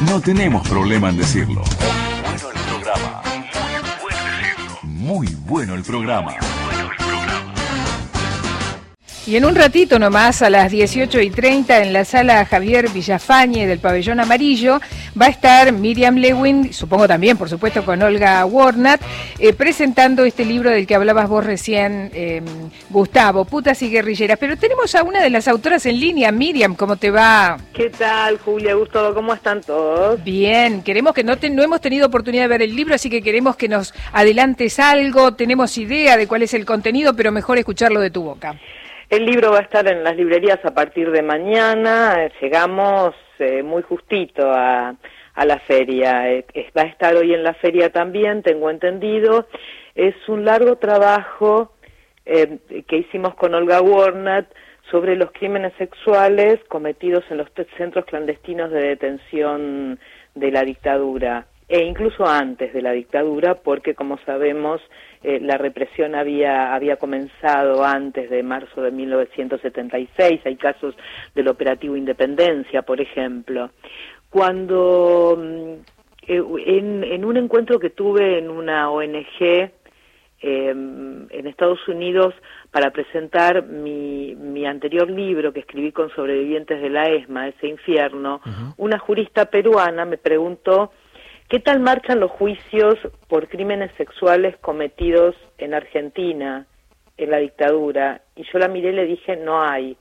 No tenemos problema en decirlo. Bueno el programa. Muy bueno decirlo. Muy bueno el programa. Y en un ratito nomás, a las 18:30, en la sala Javier Villafañe del Pabellón Amarillo, va a estar Miriam Lewin, supongo también, por supuesto, con Olga Warnat, presentando este libro del que hablabas vos recién, Gustavo, Putas y Guerrilleras. Pero tenemos a una de las autoras en línea. Miriam, ¿cómo te va? ¿Qué tal, Julia, Gustavo? ¿Cómo están todos? Bien, queremos que no hemos tenido oportunidad de ver el libro, así que queremos que nos adelantes algo. Tenemos idea de cuál es el contenido, pero mejor escucharlo de tu boca. El libro va a estar en las librerías a partir de mañana. Llegamos muy justito a la feria. Va a estar hoy en la feria también, tengo entendido. Es un largo trabajo que hicimos con Olga Warnat sobre los crímenes sexuales cometidos en los centros clandestinos de detención de la dictadura, e incluso antes de la dictadura, porque como sabemos la represión había comenzado antes de marzo de 1976, hay casos del Operativo Independencia, por ejemplo. Cuando en un encuentro que tuve en una ONG en Estados Unidos para presentar mi anterior libro que escribí con sobrevivientes de la ESMA, Ese Infierno, una jurista peruana me preguntó ¿qué tal marchan los juicios por crímenes sexuales cometidos en Argentina, en la dictadura? Y yo la miré y le dije, no hay.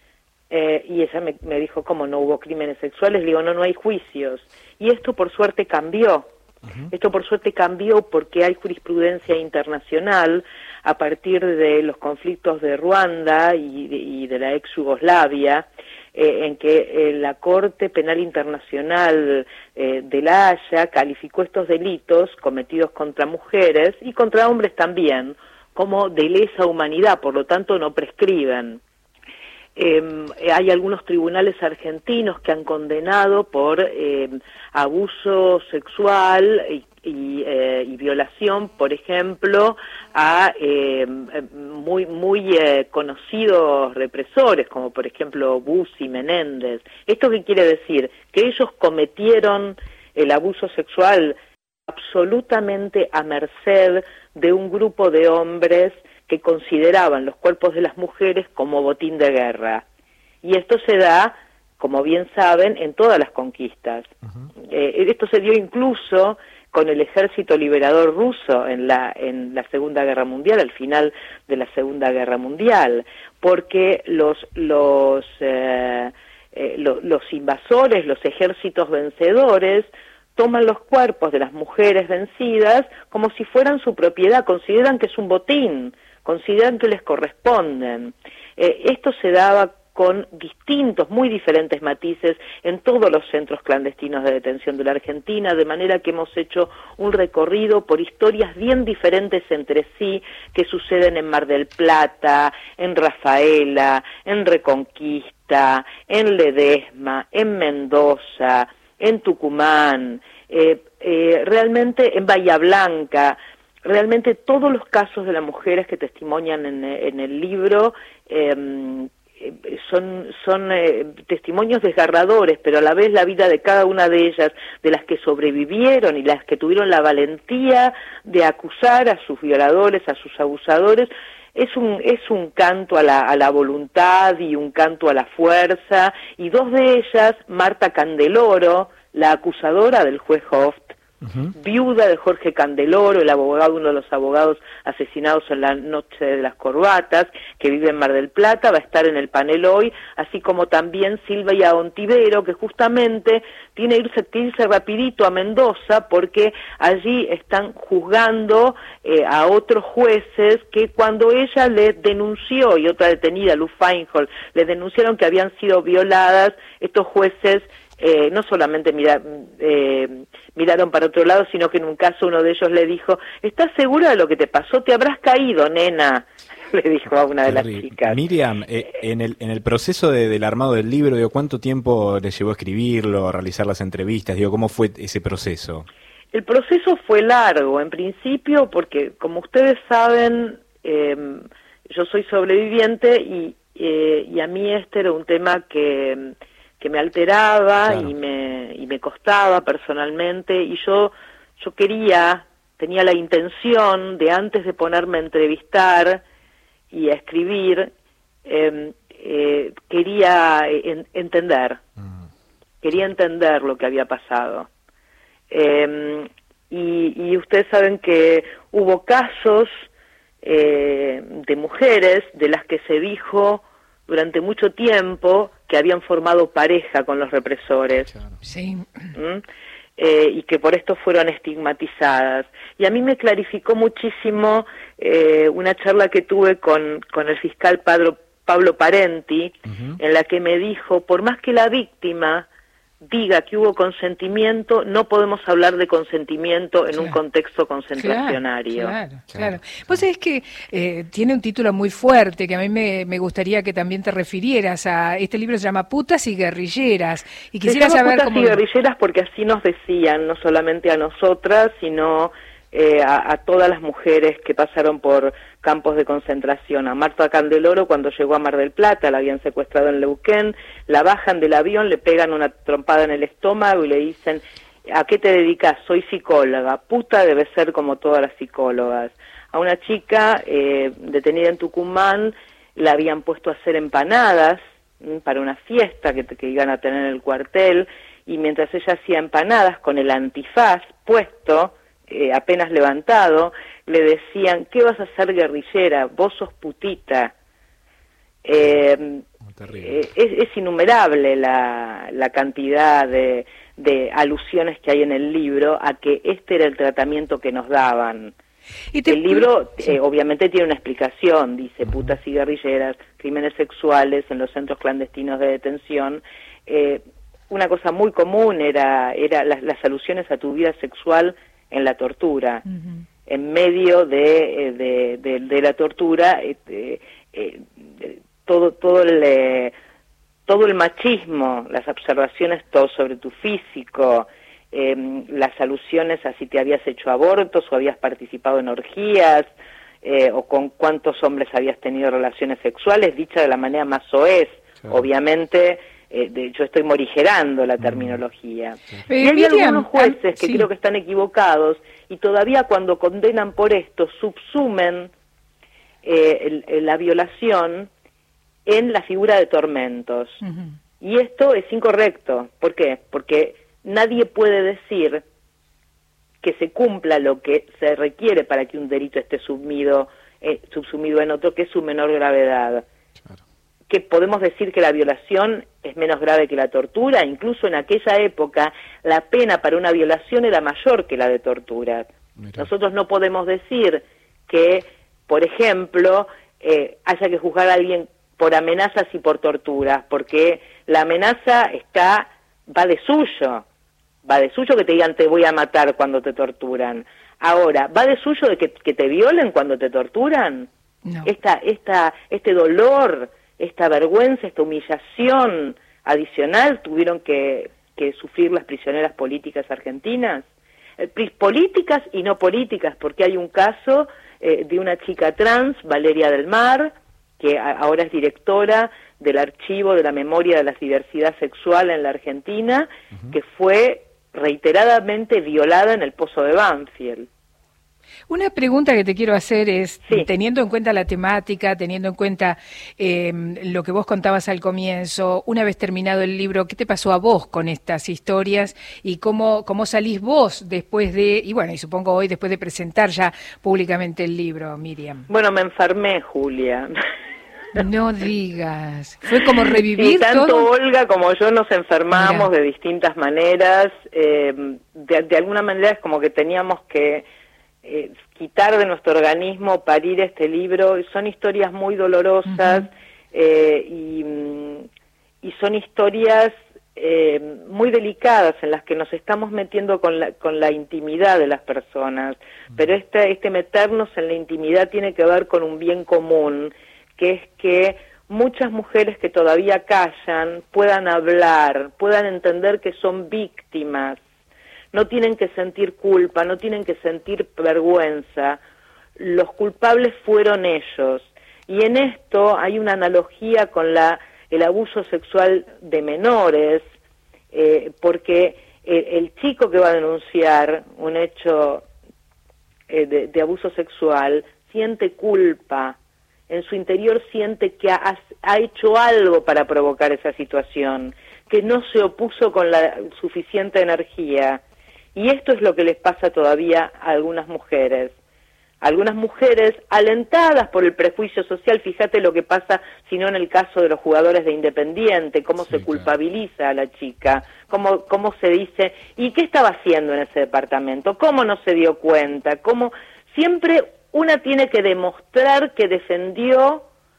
Y ella me dijo, ¿cómo no hubo crímenes sexuales? Le digo, no hay juicios. Y esto por suerte cambió. Esto por suerte cambió porque hay jurisprudencia internacional a partir de los conflictos de Ruanda y de la ex Yugoslavia, en que la Corte Penal Internacional de La Haya calificó estos delitos cometidos contra mujeres y contra hombres también como de lesa humanidad, por lo tanto no prescriben. Hay algunos tribunales argentinos que han condenado por abuso sexual y violación, por ejemplo, a muy conocidos represores, como por ejemplo Bussi, Menéndez. ¿Esto qué quiere decir? Que ellos cometieron el abuso sexual absolutamente a merced de un grupo de hombres que consideraban los cuerpos de las mujeres como botín de guerra. Y esto se da, como bien saben, en todas las conquistas. Esto se dio incluso con el ejército liberador ruso en la Segunda Guerra Mundial, al final de la Segunda Guerra Mundial, porque los invasores, los ejércitos vencedores, toman los cuerpos de las mujeres vencidas como si fueran su propiedad, consideran que es un botín, consideran que les corresponden. Esto se daba con muy diferentes matices en todos los centros clandestinos de detención de la Argentina, de manera que hemos hecho un recorrido por historias bien diferentes entre sí que suceden en Mar del Plata, en Rafaela, en Reconquista, en Ledesma, en Mendoza, en Tucumán, realmente en Bahía Blanca. Realmente todos los casos de las mujeres que testimonian en el libro son testimonios desgarradores, pero a la vez la vida de cada una de ellas, de las que sobrevivieron y las que tuvieron la valentía de acusar a sus violadores, a sus abusadores, es un canto a la voluntad y un canto a la fuerza, y dos de ellas, Marta Candeloro, la acusadora del juez Hoft, viuda de Jorge Candeloro, el abogado, uno de los abogados asesinados en la noche de las corbatas, que vive en Mar del Plata, va a estar en el panel hoy, así como también Silvia Ontivero, que justamente tiene que irse rapidito a Mendoza, porque allí están juzgando a otros jueces que cuando ella le denunció, y otra detenida, Luz Feinhold, le denunciaron que habían sido violadas, estos jueces no solamente miraron para otro lado, sino que en un caso uno de ellos le dijo, ¿estás segura de lo que te pasó? Te habrás caído, nena, le dijo a una de las chicas. Miriam, en el proceso del armado del libro, ¿cuánto tiempo le llevó a escribirlo, a realizar las entrevistas? ¿Cómo fue ese proceso? El proceso fue largo, en principio, porque como ustedes saben, yo soy sobreviviente y a mí este era un tema que me alteraba, Claro. y me costaba personalmente, y yo tenía la intención de, antes de ponerme a entrevistar y a escribir, quería entender lo que había pasado. Y ustedes saben que hubo casos de mujeres de las que se dijo durante mucho tiempo que habían formado pareja con los represores. Claro. Sí. Y que por esto fueron estigmatizadas. Y a mí me clarificó muchísimo una charla que tuve con el fiscal Pablo Parenti, en la que me dijo, por más que la víctima diga que hubo consentimiento, no podemos hablar de consentimiento en un contexto concentracionario. Claro. Vos sabés que tiene un título muy fuerte, que a mí me gustaría que también te refirieras a. Este libro se llama Putas y Guerrilleras, y quisiera saber Putas cómo. y guerrilleras porque así nos decían, no solamente a nosotras, sino a todas las mujeres que pasaron por campos de concentración. A Marta Candeloro, cuando llegó a Mar del Plata, la habían secuestrado en Neuquén, la bajan del avión, le pegan una trompada en el estómago y le dicen, ¿a qué te dedicas? Soy psicóloga. Puta debe ser como todas las psicólogas. A una chica detenida en Tucumán la habían puesto a hacer empanadas para una fiesta que iban a tener en el cuartel, y mientras ella hacía empanadas con el antifaz puesto, apenas levantado, le decían, ¿qué vas a hacer, guerrillera? Vos sos putita. Es innumerable la cantidad de alusiones que hay en el libro a que este era el tratamiento que nos daban. El libro obviamente tiene una explicación, dice putas y guerrilleras, crímenes sexuales en los centros clandestinos de detención. Una cosa muy común era las alusiones a tu vida sexual en la tortura. En medio de la tortura, todo el machismo, las observaciones todo sobre tu físico, las alusiones a si te habías hecho abortos o habías participado en orgías, o con cuántos hombres habías tenido relaciones sexuales, dicha de la manera más soez, obviamente. Yo estoy morigerando la terminología. Y hay algunos jueces que creo que están equivocados, y todavía cuando condenan por esto subsumen la violación en la figura de tormentos. Y esto es incorrecto. ¿Por qué? Porque nadie puede decir que se cumpla lo que se requiere para que un delito esté subsumido en otro, que es su menor gravedad. Claro. Que podemos decir que la violación es menos grave que la tortura, incluso en aquella época la pena para una violación era mayor que la de tortura. Mira. Nosotros no podemos decir que, por ejemplo, haya que juzgar a alguien por amenazas y por torturas, porque la amenaza va de suyo que te digan te voy a matar cuando te torturan. Ahora, ¿va de suyo de que te violen cuando te torturan? No. Este dolor, esta vergüenza, esta humillación adicional tuvieron que sufrir las prisioneras políticas argentinas, políticas y no políticas, porque hay un caso de una chica trans, Valeria del Mar, que ahora es directora del Archivo de la Memoria de la Diversidad Sexual en la Argentina, que fue reiteradamente violada en el Pozo de Banfield. Una pregunta que te quiero hacer es, teniendo en cuenta la temática, teniendo en cuenta lo que vos contabas al comienzo, una vez terminado el libro, ¿qué te pasó a vos con estas historias y cómo salís vos después y supongo hoy después de presentar ya públicamente el libro, Miriam? Bueno, me enfermé, Julia. No digas, fue como revivir tanto todo. Olga como yo nos enfermamos de distintas maneras, de alguna manera es como que teníamos que quitar de nuestro organismo, parir este libro. Son historias muy dolorosas, y son historias muy delicadas en las que nos estamos metiendo con la intimidad de las personas, pero este meternos en la intimidad tiene que ver con un bien común, que es que muchas mujeres que todavía callan puedan hablar, puedan entender que son víctimas. No tienen que sentir culpa, no tienen que sentir vergüenza. Los culpables fueron ellos. Y en esto hay una analogía con la el abuso sexual de menores, porque el chico que va a denunciar un hecho de abuso sexual siente culpa, en su interior siente que ha hecho algo para provocar esa situación, que no se opuso con la suficiente energía. Y esto es lo que les pasa todavía a algunas mujeres. Algunas mujeres alentadas por el prejuicio social, fíjate lo que pasa, sino en el caso de los jugadores de Independiente, cómo se culpabiliza a la chica, cómo se dice, ¿y qué estaba haciendo en ese departamento? ¿Cómo no se dio cuenta? ¿Cómo? Siempre una tiene que demostrar que defendió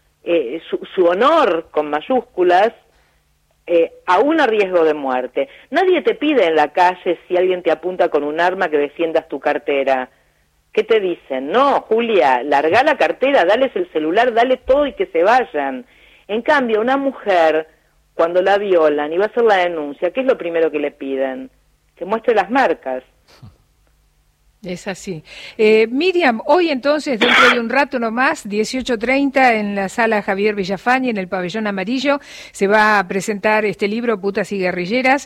su honor, con mayúsculas, aún a riesgo de muerte. Nadie te pide en la calle, si alguien te apunta con un arma, que defiendas tu cartera. ¿Qué te dicen? No, Julia, larga la cartera, dales el celular, dale todo y que se vayan. En cambio, una mujer, cuando la violan y va a hacer la denuncia, ¿qué es lo primero que le piden? Que muestre las marcas. Es así. Miriam, hoy entonces, dentro de un rato nomás, 18:30, en la sala Javier Villafañe, en el Pabellón Amarillo, se va a presentar este libro, Putas y Guerrilleras,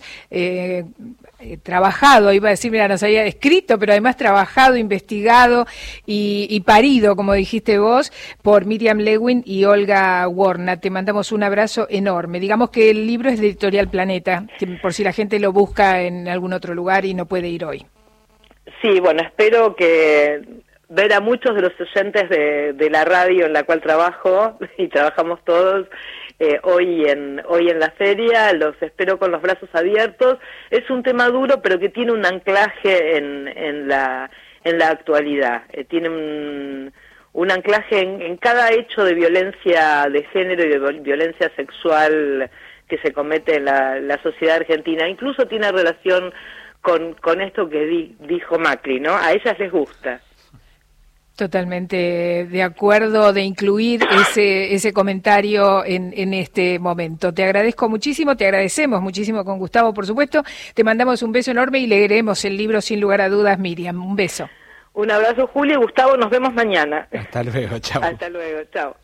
trabajado, iba a decir, mira, nos había escrito, pero además trabajado, investigado y parido, como dijiste vos, por Miriam Lewin y Olga Warnat. Te mandamos un abrazo enorme. Digamos que el libro es de Editorial Planeta, por si la gente lo busca en algún otro lugar y no puede ir hoy. Sí, bueno, espero que ver a muchos de los oyentes de la radio en la cual trabajo, y trabajamos todos, hoy en la feria, los espero con los brazos abiertos. Es un tema duro, pero que tiene un anclaje en la actualidad. Tiene un anclaje en cada hecho de violencia de género y de violencia sexual que se comete en la sociedad argentina. Incluso tiene relación con esto que dijo Macri, ¿no? A ellas les gusta. Totalmente de acuerdo de incluir ese comentario en este momento. Te agradezco muchísimo, te agradecemos muchísimo con Gustavo, por supuesto. Te mandamos un beso enorme y leeremos el libro sin lugar a dudas, Miriam. Un beso. Un abrazo, Julia y Gustavo, nos vemos mañana. Hasta luego, chao. Hasta luego, chao.